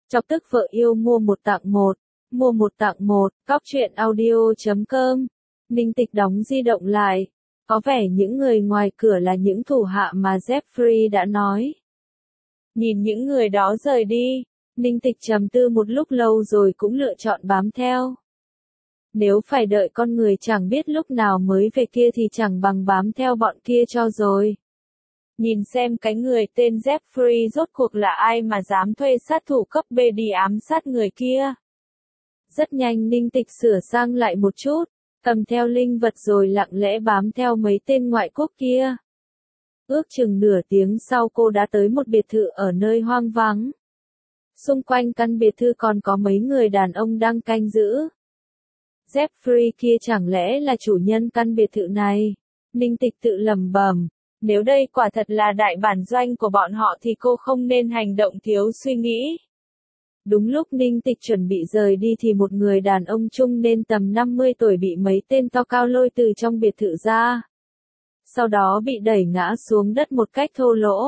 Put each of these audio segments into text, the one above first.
Chọc tức vợ yêu mua một tặng một. Mua một tặng một, cóc.truyện.audio.com. Ninh Tịch đóng di động lại. Có vẻ những người ngoài cửa là những thủ hạ mà Jeffrey đã nói. Nhìn những người đó rời đi, Ninh Tịch trầm tư một lúc lâu rồi cũng lựa chọn bám theo. Nếu phải đợi con người chẳng biết lúc nào mới về kia thì chẳng bằng bám theo bọn kia cho rồi. Nhìn xem cái người tên Jeffrey rốt cuộc là ai mà dám thuê sát thủ cấp B đi ám sát người kia. Rất nhanh Ninh Tịch sửa sang lại một chút, cầm theo linh vật rồi lặng lẽ bám theo mấy tên ngoại quốc kia. Ước chừng nửa tiếng sau cô đã tới một biệt thự ở nơi hoang vắng. Xung quanh căn biệt thự còn có mấy người đàn ông đang canh giữ. Jeffrey kia chẳng lẽ là chủ nhân căn biệt thự này? Ninh Tịch tự lẩm bẩm, nếu đây quả thật là đại bản doanh của bọn họ thì cô không nên hành động thiếu suy nghĩ. Đúng lúc Ninh Tịch chuẩn bị rời đi thì một người đàn ông trung niên tầm 50 tuổi bị mấy tên to cao lôi từ trong biệt thự ra. Sau đó bị đẩy ngã xuống đất một cách thô lỗ.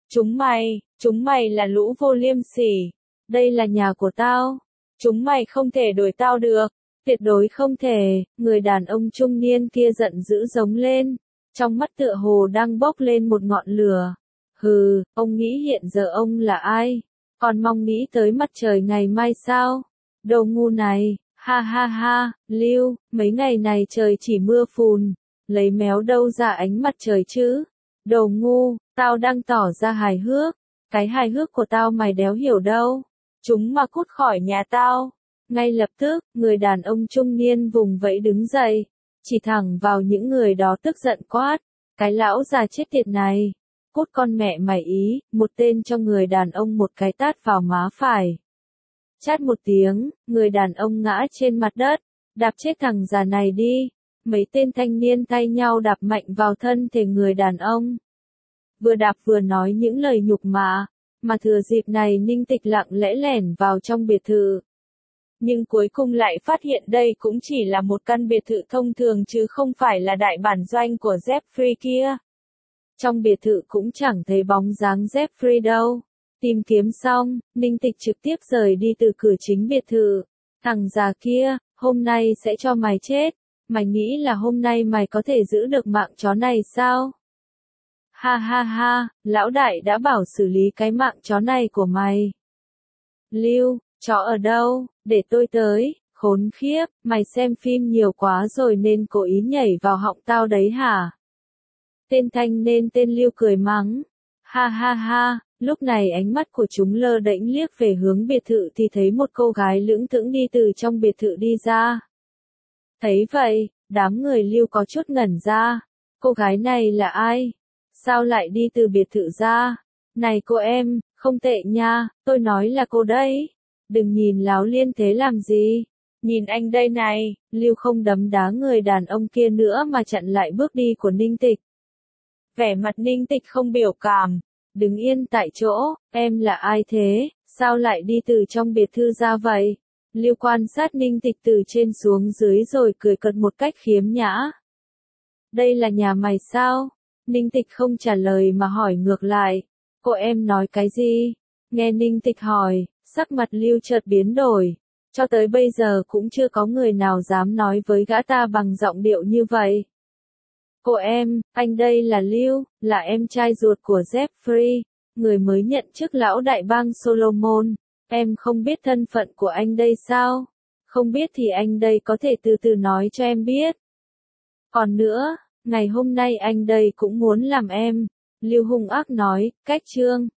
Chúng mày là lũ vô liêm sỉ. Đây là nhà của tao. Chúng mày không thể đuổi tao được. Tuyệt đối không thể, người đàn ông trung niên kia giận dữ giống lên. Trong mắt tựa hồ đang bốc lên một ngọn lửa. Hừ, ông nghĩ hiện giờ ông là ai? Còn mong nghĩ tới mặt trời ngày mai sao? Đồ ngu này, ha ha ha, Lưu, mấy ngày này trời chỉ mưa phùn, lấy méo đâu ra ánh mặt trời chứ? Đồ ngu, tao đang tỏ ra hài hước, cái hài hước của tao mày đéo hiểu đâu. Chúng mà cút khỏi nhà tao. Ngay lập tức, người đàn ông trung niên vùng vẫy đứng dậy, chỉ thẳng vào những người đó tức giận quát, cái lão già chết tiệt này. Cút con mẹ mày ý, một tên trong người đàn ông một cái tát vào má phải. Chát một tiếng, người đàn ông ngã trên mặt đất, đạp chết thằng già này đi. Mấy tên thanh niên tay nhau đạp mạnh vào thân thể người đàn ông. Vừa đạp vừa nói những lời nhục mạ, mà thừa dịp này Ninh Tịch lặng lẽ lẻn vào trong biệt thự. Nhưng cuối cùng lại phát hiện đây cũng chỉ là một căn biệt thự thông thường chứ không phải là đại bản doanh của Jeffrey kia. Trong biệt thự cũng chẳng thấy bóng dáng Jeffrey đâu. Tìm kiếm xong, Ninh Tịch trực tiếp rời đi từ cửa chính biệt thự. Thằng già kia, hôm nay sẽ cho mày chết. Mày nghĩ là hôm nay mày có thể giữ được mạng chó này sao? Ha ha ha, lão đại đã bảo xử lý cái mạng chó này của mày. Lưu, chó ở đâu? Để tôi tới. Khốn khiếp, mày xem phim nhiều quá rồi nên cố ý nhảy vào họng tao đấy hả? Tên Thanh nên tên Lưu cười mắng. Ha ha ha, lúc này ánh mắt của chúng lơ đễnh liếc về hướng biệt thự thì thấy một cô gái lững thững đi từ trong biệt thự đi ra. Thấy vậy, đám người Lưu có chút ngẩn ra. Cô gái này là ai? Sao lại đi từ biệt thự ra? Này cô em, không tệ nha, tôi nói là cô đấy. Đừng nhìn láo liên thế làm gì. Nhìn anh đây này, Lưu không đấm đá người đàn ông kia nữa mà chặn lại bước đi của Ninh Tịch. Vẻ mặt Ninh Tịch không biểu cảm, đứng yên tại chỗ, em là ai thế, sao lại đi từ trong biệt thự ra vậy? Lưu quan sát Ninh Tịch từ trên xuống dưới rồi cười cợt một cách khiếm nhã. Đây là nhà mày sao? Ninh Tịch không trả lời mà hỏi ngược lại. Cô em nói cái gì? Nghe Ninh Tịch hỏi, sắc mặt Lưu chợt biến đổi. Cho tới bây giờ cũng chưa có người nào dám nói với gã ta bằng giọng điệu như vậy. Cô em, anh đây là Lưu, là em trai ruột của Jeffrey, người mới nhận chức lão đại bang Solomon. Em không biết thân phận của anh đây sao? Không biết thì anh đây có thể từ từ nói cho em biết. Còn nữa, ngày hôm nay anh đây cũng muốn làm em. Lưu hung ác nói, cách chương.